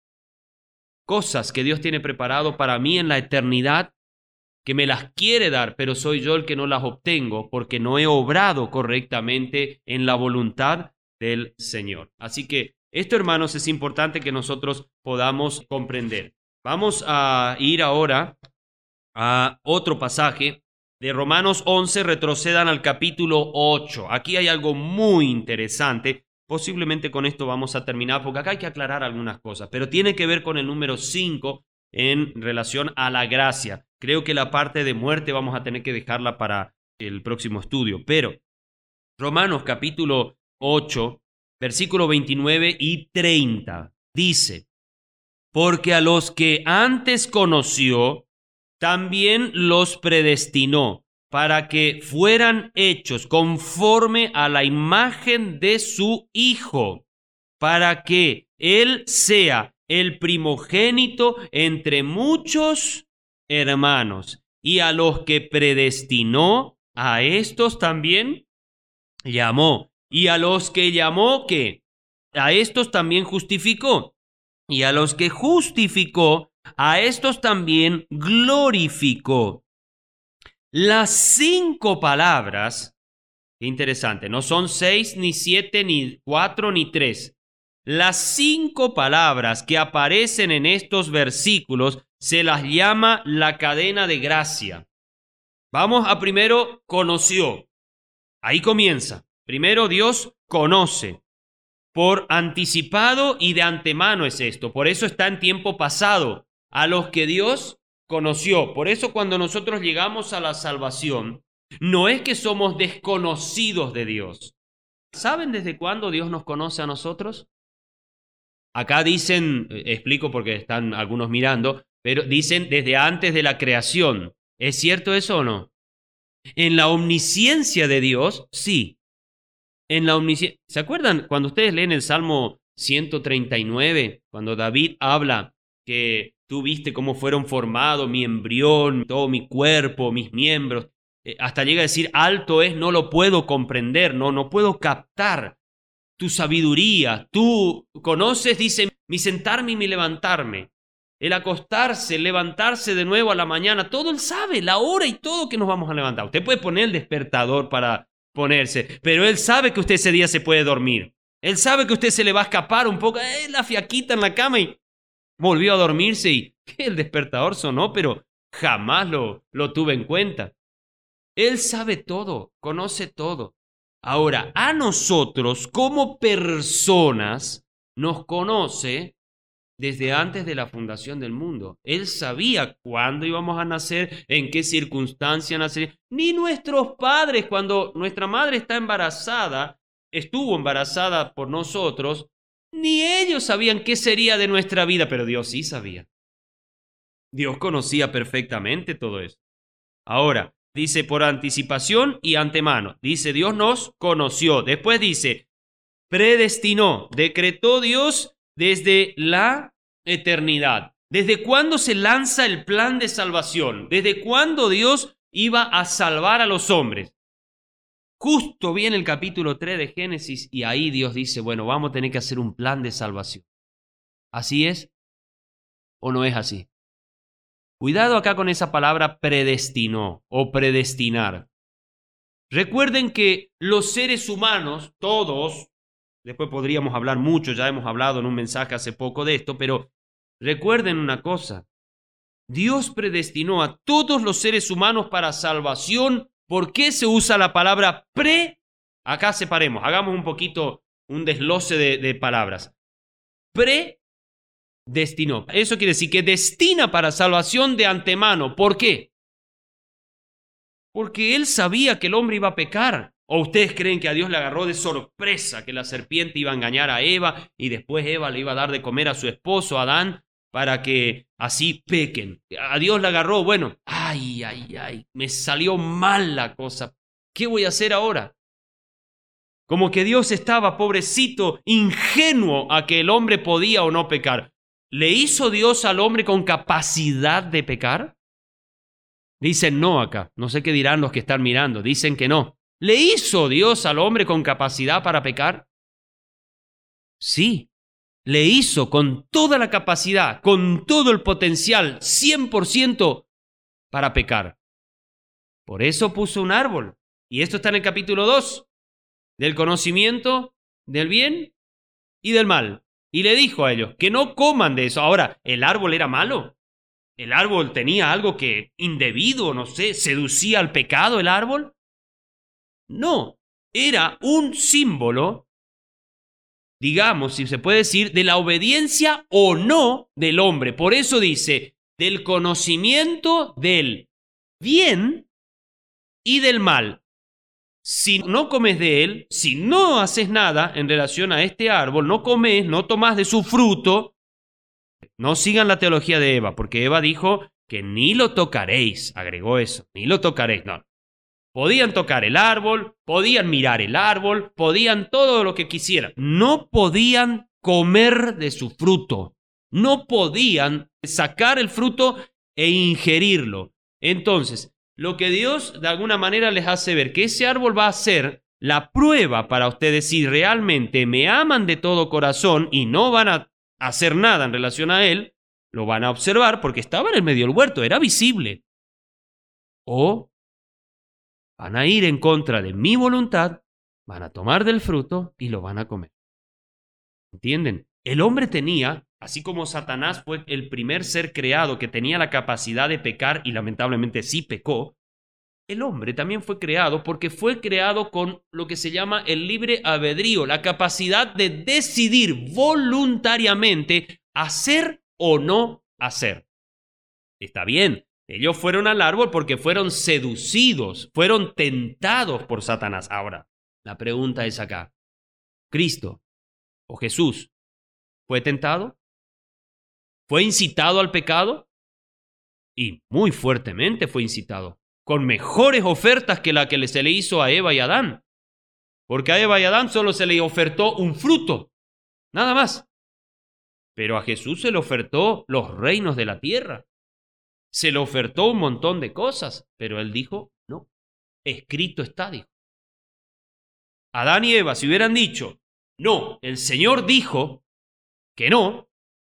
Cosas que Dios tiene preparado para mí en la eternidad, que me las quiere dar, pero soy yo el que no las obtengo porque no he obrado correctamente en la voluntad del Señor. Así que esto, hermanos, es importante que nosotros podamos comprender. Vamos a ir ahora a otro pasaje de Romanos once retrocedan al capítulo ocho. Aquí hay algo muy interesante. Posiblemente con esto vamos a terminar, porque acá hay que aclarar algunas cosas, pero tiene que ver con el número cinco en relación a la gracia. Creo que la parte de muerte vamos a tener que dejarla para el próximo estudio, pero Romanos capítulo ocho, versículo veintinueve y treinta, dice: porque a los que antes conoció, también los predestinó para que fueran hechos conforme a la imagen de su Hijo, para que Él sea el primogénito entre muchos hermanos. Y a los que predestinó, a estos también llamó. Y a los que llamó, ¿qué? A estos también justificó. Y a los que justificó, a estos también glorificó. Las cinco palabras, qué interesante, no son seis, ni siete, ni cuatro, ni tres. Las cinco palabras que aparecen en estos versículos se las llama la cadena de gracia. Vamos a primero, conoció. Ahí comienza. Primero Dios conoce. Por anticipado y de antemano es esto. Por eso está en tiempo pasado. A los que Dios conoció. Por eso cuando nosotros llegamos a la salvación, no es que somos desconocidos de Dios. ¿Saben desde cuándo Dios nos conoce a nosotros? Acá dicen, explico porque están algunos mirando, pero dicen desde antes de la creación. ¿Es cierto eso o no? En la omnisciencia de Dios, sí. En la omnisciencia. ¿Se acuerdan cuando ustedes leen el Salmo ciento treinta y nueve? Cuando David habla que tú viste cómo fueron formados mi embrión, todo mi cuerpo, mis miembros. Eh, hasta llega a decir, alto es, no lo puedo comprender, no, no puedo captar tu sabiduría. Tú conoces, dice, mi sentarme y mi levantarme. El acostarse, el levantarse de nuevo a la mañana. Todo él sabe, la hora y todo que nos vamos a levantar. Usted puede poner el despertador para ponerse, pero él sabe que usted ese día se puede dormir. Él sabe que usted se le va a escapar un poco, eh, la fiaquita en la cama y volvió a dormirse y el despertador sonó, pero jamás lo, lo tuve en cuenta. Él sabe todo, conoce todo. Ahora, a nosotros como personas nos conoce desde antes de la fundación del mundo. Él sabía cuándo íbamos a nacer, en qué circunstancia nacer. Ni nuestros padres, cuando nuestra madre está embarazada, estuvo embarazada por nosotros, ni ellos sabían qué sería de nuestra vida, pero Dios sí sabía. Dios conocía perfectamente todo eso. Ahora, dice por anticipación y antemano. Dice Dios nos conoció. Después dice predestinó, decretó Dios desde la eternidad. ¿Desde cuándo se lanza el plan de salvación? ¿Desde cuándo Dios iba a salvar a los hombres? Justo viene el capítulo tres de Génesis y ahí Dios dice, bueno, vamos a tener que hacer un plan de salvación. ¿Así es o no es así? Cuidado acá con esa palabra predestinó o predestinar. Recuerden que los seres humanos, todos, después podríamos hablar mucho, ya hemos hablado en un mensaje hace poco de esto, pero recuerden una cosa, Dios predestinó a todos los seres humanos para salvación. ¿Por qué se usa la palabra pre? Acá separemos, hagamos un poquito un desglose de, de palabras. Predestinó. Eso quiere decir que destina para salvación de antemano. ¿Por qué? Porque Él sabía que el hombre iba a pecar. ¿O ustedes creen que a Dios le agarró de sorpresa que la serpiente iba a engañar a Eva y después Eva le iba a dar de comer a su esposo Adán para que así pequen? A Dios le agarró, bueno, ay, ay, ay, me salió mal la cosa. ¿Qué voy a hacer ahora? Como que Dios estaba, pobrecito, ingenuo a que el hombre podía o no pecar. ¿Le hizo Dios al hombre con capacidad de pecar? Dicen no acá. No sé qué dirán los que están mirando. Dicen que no. ¿Le hizo Dios al hombre con capacidad para pecar? Sí. Le hizo con toda la capacidad, con todo el potencial, cien por ciento para pecar. Por eso puso un árbol. Y esto está en el capítulo dos. Del conocimiento del bien y del mal. Y le dijo a ellos que no coman de eso. Ahora, ¿el árbol era malo? ¿El árbol tenía algo que indebido, no sé, seducía al pecado el árbol? No, era un símbolo, digamos, si se puede decir, de la obediencia o no del hombre. Por eso dice, del conocimiento del bien y del mal. Si no comes de él, si no haces nada en relación a este árbol, no comes, no tomás de su fruto, no sigan la teología de Eva, porque Eva dijo que ni lo tocaréis, agregó eso, ni lo tocaréis, no. Podían tocar el árbol, podían mirar el árbol, podían todo lo que quisieran. No podían comer de su fruto, no podían sacar el fruto e ingerirlo. Entonces, lo que Dios de alguna manera les hace ver que ese árbol va a ser la prueba para ustedes si realmente me aman de todo corazón y no van a hacer nada en relación a él, lo van a observar porque estaba en el medio del huerto, era visible. O van a ir en contra de mi voluntad, van a tomar del fruto y lo van a comer. ¿Entienden? El hombre tenía, así como Satanás fue el primer ser creado que tenía la capacidad de pecar y lamentablemente sí pecó, el hombre también fue creado porque fue creado con lo que se llama el libre albedrío, la capacidad de decidir voluntariamente hacer o no hacer. Está bien, ellos fueron al árbol porque fueron seducidos, fueron tentados por Satanás. Ahora, la pregunta es acá, ¿Cristo o Jesús fue tentado? ¿Fue incitado al pecado? Y muy fuertemente fue incitado, con mejores ofertas que la que se le hizo a Eva y Adán. Porque a Eva y Adán solo se le ofertó un fruto, nada más. Pero a Jesús se le ofertó los reinos de la tierra. Se le ofertó un montón de cosas, pero él dijo, no, escrito está, dijo. Adán y Eva, si hubieran dicho, no, el Señor dijo que no,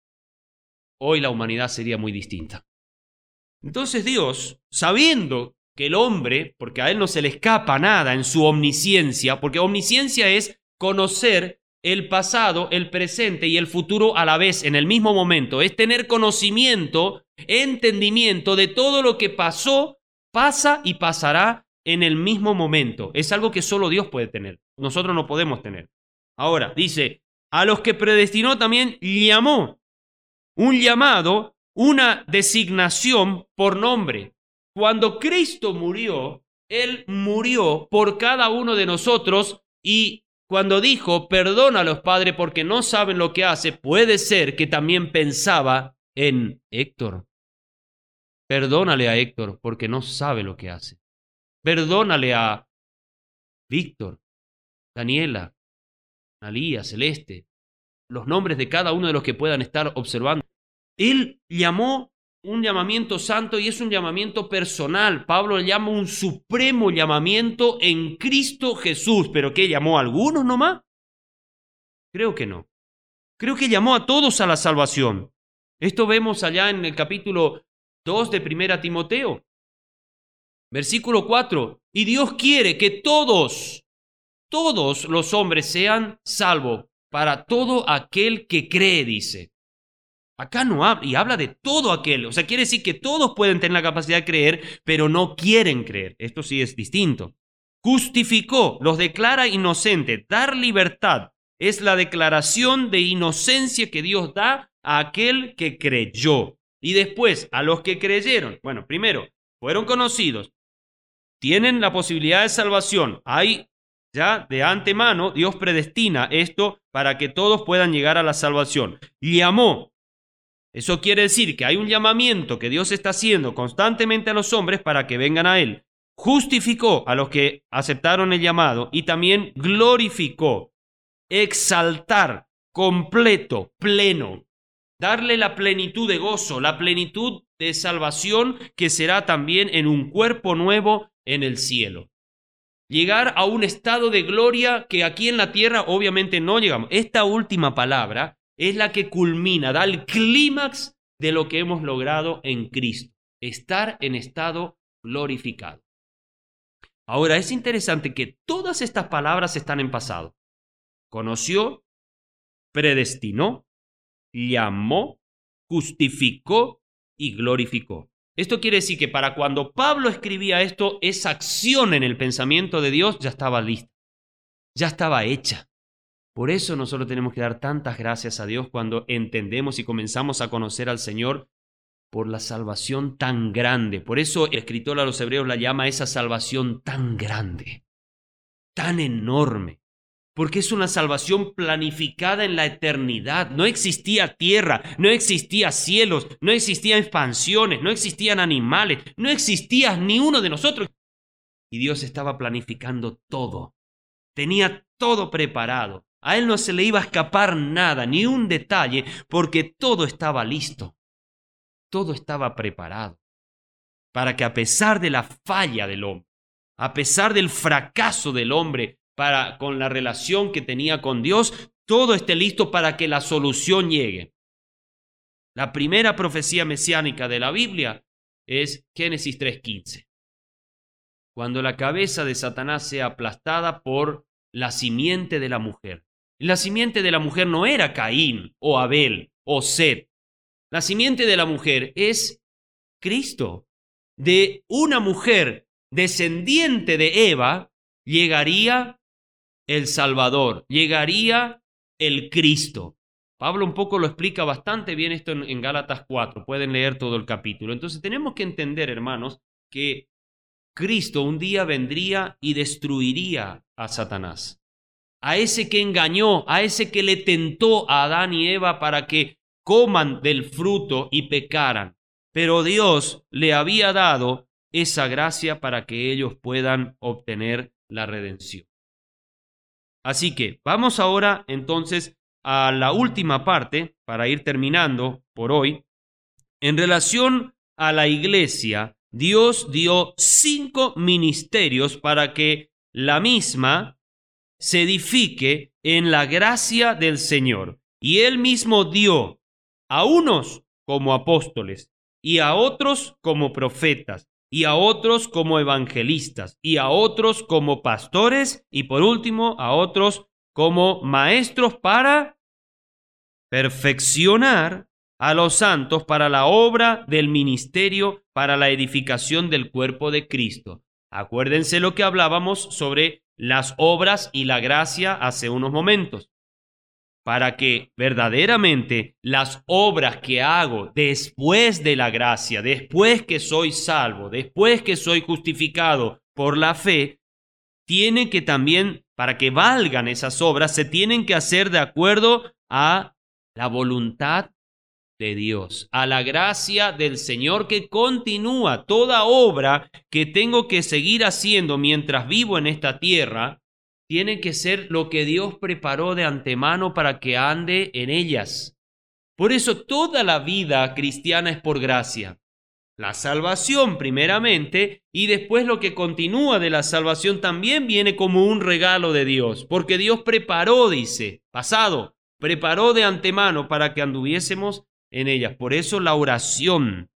hoy la humanidad sería muy distinta. Entonces Dios, sabiendo que el hombre, porque a él no se le escapa nada en su omnisciencia, porque omnisciencia es conocer el pasado, el presente y el futuro a la vez, en el mismo momento, es tener conocimiento, entendimiento de todo lo que pasó, pasa y pasará en el mismo momento. Es algo que solo Dios puede tener, nosotros no podemos tener. Ahora, dice, a los que predestinó también llamó, un llamado, una designación por nombre. Cuando Cristo murió, Él murió por cada uno de nosotros y cuando dijo, perdónalos, Padre, porque no saben lo que hace, puede ser que también pensaba en Héctor. Perdónale a Héctor porque no sabe lo que hace. Perdónale a Víctor, Daniela, Alía, Celeste, los nombres de cada uno de los que puedan estar observando. Él llamó un llamamiento santo y es un llamamiento personal. Pablo le llama un supremo llamamiento en Cristo Jesús. ¿Pero qué, llamó a algunos nomás? Creo que no. Creo que llamó a todos a la salvación. Esto vemos allá en el capítulo dos de Primera Timoteo. Versículo cuatro. Y Dios quiere que todos, todos los hombres sean salvos, para todo aquel que cree, dice. Acá no habla, y habla de todo aquel, o sea, quiere decir que todos pueden tener la capacidad de creer, pero no quieren creer. Esto sí es distinto. Justificó, los declara inocentes. Dar libertad es la declaración de inocencia que Dios da a aquel que creyó. Y después, a los que creyeron, bueno, primero, fueron conocidos, tienen la posibilidad de salvación. Hay ya de antemano, Dios predestina esto para que todos puedan llegar a la salvación. Llamó. Eso quiere decir que hay un llamamiento que Dios está haciendo constantemente a los hombres para que vengan a Él. Justificó a los que aceptaron el llamado y también glorificó, exaltar, completo, pleno, darle la plenitud de gozo, la plenitud de salvación que será también en un cuerpo nuevo en el cielo. Llegar a un estado de gloria que aquí en la tierra obviamente no llegamos. Esta última palabra es la que culmina, da el clímax de lo que hemos logrado en Cristo, estar en estado glorificado. Ahora, es interesante que todas estas palabras están en pasado. Conoció, predestinó, llamó, justificó, y glorificó. Esto quiere decir que para cuando Pablo escribía esto, esa acción en el pensamiento de Dios ya estaba lista, ya estaba hecha. Por eso nosotros tenemos que dar tantas gracias a Dios cuando entendemos y comenzamos a conocer al Señor por la salvación tan grande. Por eso el escritor a los Hebreos la llama esa salvación tan grande, tan enorme. Porque es una salvación planificada en la eternidad. No existía tierra, no existía cielos, no existían expansiones, no existían animales, no existía ni uno de nosotros. Y Dios estaba planificando todo. Tenía todo preparado. A Él no se le iba a escapar nada, ni un detalle, porque todo estaba listo. Todo estaba preparado. Para que a pesar de la falla del hombre, a pesar del fracaso del hombre, para con la relación que tenía con Dios, todo esté listo para que la solución llegue. La primera profecía mesiánica de la Biblia es Génesis tres quince. Cuando la cabeza de Satanás sea aplastada por la simiente de la mujer. La simiente de la mujer no era Caín o Abel o Set. La simiente de la mujer es Cristo. De una mujer descendiente de Eva llegaría el Salvador, llegaría el Cristo. Pablo un poco lo explica bastante bien esto en, en Gálatas cuatro, pueden leer todo el capítulo. Entonces tenemos que entender, hermanos, que Cristo un día vendría y destruiría a Satanás, a ese que engañó, a ese que le tentó a Adán y Eva para que coman del fruto y pecaran. Pero Dios le había dado esa gracia para que ellos puedan obtener la redención. Así que vamos ahora entonces a la última parte para ir terminando por hoy. En relación a la iglesia, Dios dio cinco ministerios para que la misma se edifique en la gracia del Señor. Y Él mismo dio a unos como apóstoles y a otros como profetas, y a otros como evangelistas, y a otros como pastores, y por último a otros como maestros para perfeccionar a los santos para la obra del ministerio, para la edificación del cuerpo de Cristo. Acuérdense lo que hablábamos sobre las obras y la gracia hace unos momentos. Para que verdaderamente las obras que hago después de la gracia, después que soy salvo, después que soy justificado por la fe, tienen que también, para que valgan esas obras, se tienen que hacer de acuerdo a la voluntad de Dios, a la gracia del Señor que continúa. Toda obra que tengo que seguir haciendo mientras vivo en esta tierra, tiene que ser lo que Dios preparó de antemano para que ande en ellas. Por eso toda la vida cristiana es por gracia. La salvación primeramente, y después lo que continúa de la salvación también viene como un regalo de Dios, porque Dios preparó, dice, pasado, preparó de antemano para que anduviésemos en ellas. Por eso la oración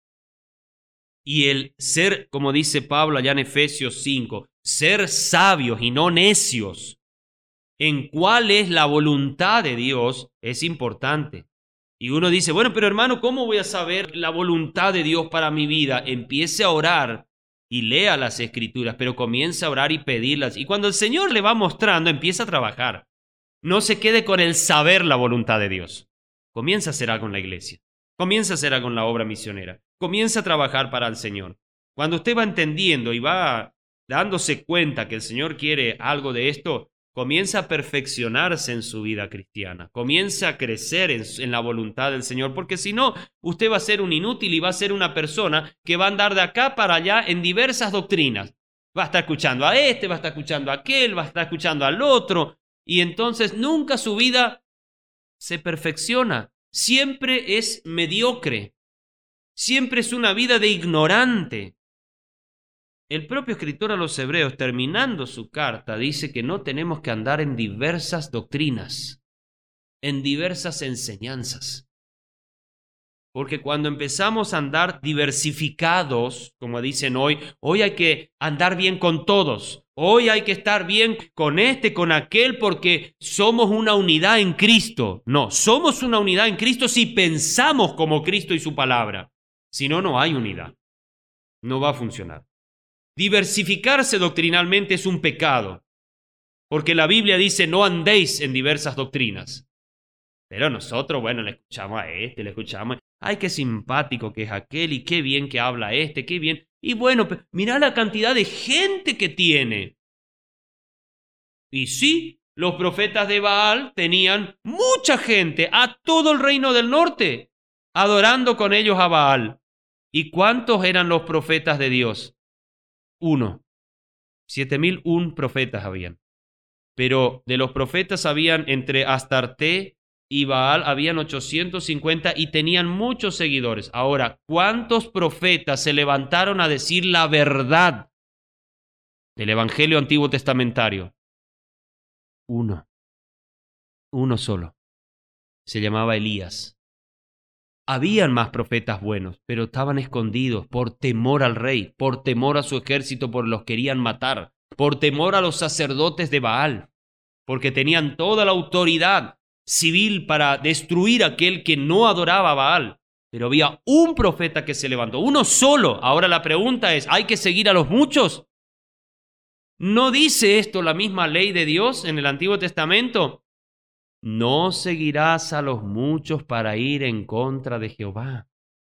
y el ser, como dice Pablo allá en Efesios cinco, ser sabios y no necios en cuál es la voluntad de Dios es importante. Y uno dice, bueno, pero hermano, ¿cómo voy a saber la voluntad de Dios para mi vida? Empiece a orar y lea las Escrituras, pero comience a orar y pedirlas. Y cuando el Señor le va mostrando, empieza a trabajar. No se quede con el saber la voluntad de Dios. Comienza a hacer algo en la iglesia. Comienza a hacer algo en la obra misionera. Comienza a trabajar para el Señor. Cuando usted va entendiendo y va dándose cuenta que el Señor quiere algo de esto, comienza a perfeccionarse en su vida cristiana. Comienza a crecer en, en la voluntad del Señor, porque si no, usted va a ser un inútil y va a ser una persona que va a andar de acá para allá en diversas doctrinas. Va a estar escuchando a este, va a estar escuchando a aquel, va a estar escuchando al otro, y entonces nunca su vida se perfecciona. Siempre es mediocre. Siempre es una vida de ignorante. El propio escritor a los Hebreos, terminando su carta, dice que no tenemos que andar en diversas doctrinas, en diversas enseñanzas. Porque cuando empezamos a andar diversificados, como dicen hoy, hoy hay que andar bien con todos. Hoy hay que estar bien con este, con aquel, porque somos una unidad en Cristo. No, somos una unidad en Cristo si pensamos como Cristo y su palabra. Si no, no hay unidad. No va a funcionar. Diversificarse doctrinalmente es un pecado, porque la Biblia dice no andéis en diversas doctrinas. Pero nosotros, bueno, le escuchamos a este, le escuchamos, ay, qué simpático que es aquel y qué bien que habla este, qué bien. Y bueno, mirá la cantidad de gente que tiene. Y sí, los profetas de Baal tenían mucha gente, a todo el reino del norte, adorando con ellos a Baal. ¿Y cuántos eran los profetas de Dios? Uno. Siete mil un profetas habían. Pero de los profetas habían entre Astarte y Baal, habían ochocientos cincuenta y tenían muchos seguidores. Ahora, ¿cuántos profetas se levantaron a decir la verdad del Evangelio Antiguo Testamentario? Uno. Uno solo. Se llamaba Elías. Habían más profetas buenos, pero estaban escondidos por temor al rey, por temor a su ejército, por los querían matar, por temor a los sacerdotes de Baal, porque tenían toda la autoridad civil para destruir a aquel que no adoraba a Baal. Pero había un profeta que se levantó, uno solo. Ahora la pregunta es, ¿hay que seguir a los muchos? ¿No dice esto la misma ley de Dios en el Antiguo Testamento? No seguirás a los muchos para ir en contra de Jehová.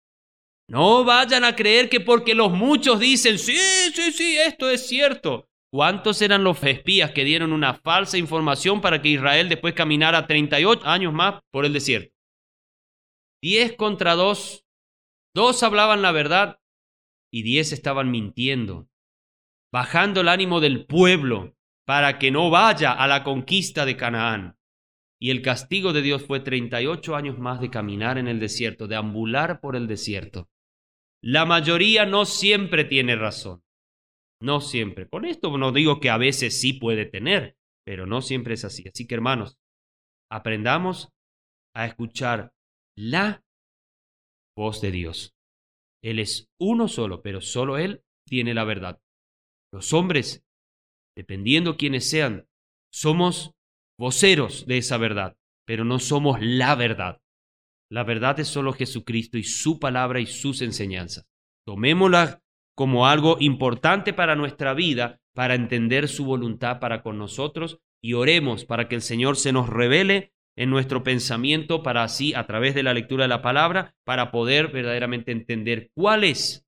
No vayan a creer que porque los muchos dicen, sí, sí, sí, esto es cierto. ¿Cuántos eran los espías que dieron una falsa información para que Israel después caminara treinta y ocho años más por el desierto? Diez contra dos. Dos hablaban la verdad y diez estaban mintiendo, bajando el ánimo del pueblo para que no vaya a la conquista de Canaán. Y el castigo de Dios fue treinta y ocho años más de caminar en el desierto, de ambular por el desierto. La mayoría no siempre tiene razón. No siempre. Con esto no digo que a veces sí puede tener, pero no siempre es así. Así que, hermanos, aprendamos a escuchar la voz de Dios. Él es uno solo, pero solo Él tiene la verdad. Los hombres, dependiendo quiénes sean, somos voceros de esa verdad, pero no somos la verdad. La verdad es solo Jesucristo y su palabra y sus enseñanzas. Tomémosla como algo importante para nuestra vida, para entender su voluntad para con nosotros, y oremos para que el Señor se nos revele en nuestro pensamiento, para así, a través de la lectura de la palabra, para poder verdaderamente entender cuál es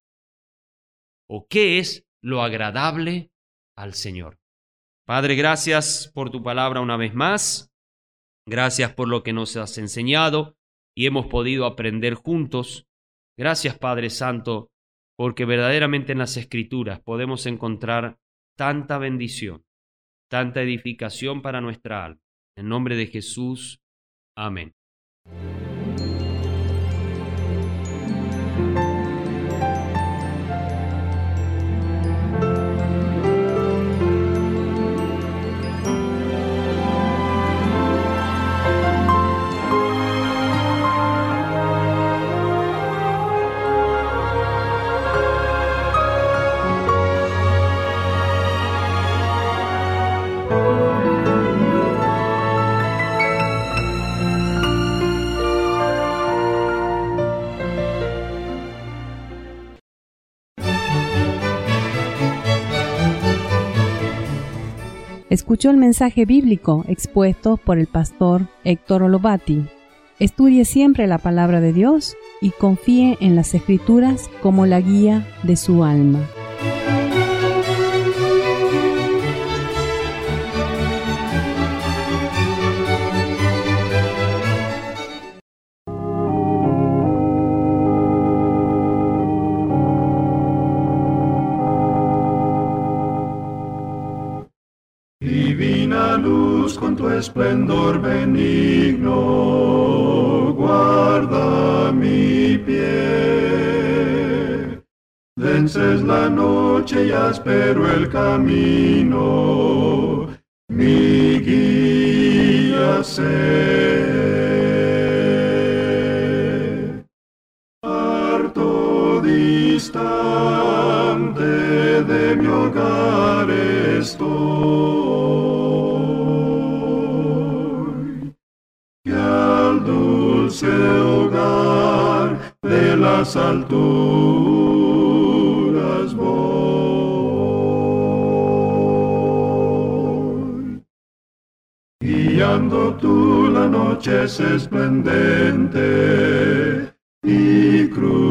o qué es lo agradable al Señor. Padre, gracias por tu palabra una vez más. Gracias por lo que nos has enseñado y hemos podido aprender juntos. Gracias, Padre Santo, porque verdaderamente en las Escrituras podemos encontrar tanta bendición, tanta edificación para nuestra alma. En nombre de Jesús, amén. Escuchó el mensaje bíblico expuesto por el pastor Héctor Olovati. Estudie siempre la palabra de Dios y confíe en las Escrituras como la guía de su alma. Divina luz con tu esplendor benigno, guarda mi pie. Vences la noche y áspero el camino, mi guía sé. Harto distante de mi hogar estoy, que al dulce hogar de las alturas voy. Guiando tú la noche es esplendente, y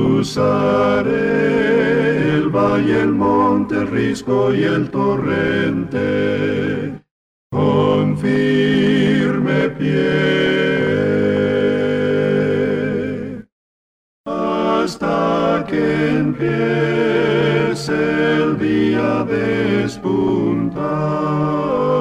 cruzaré el valle, el monte, el risco y el torrente con firme pie, hasta que empiece el día a despuntar.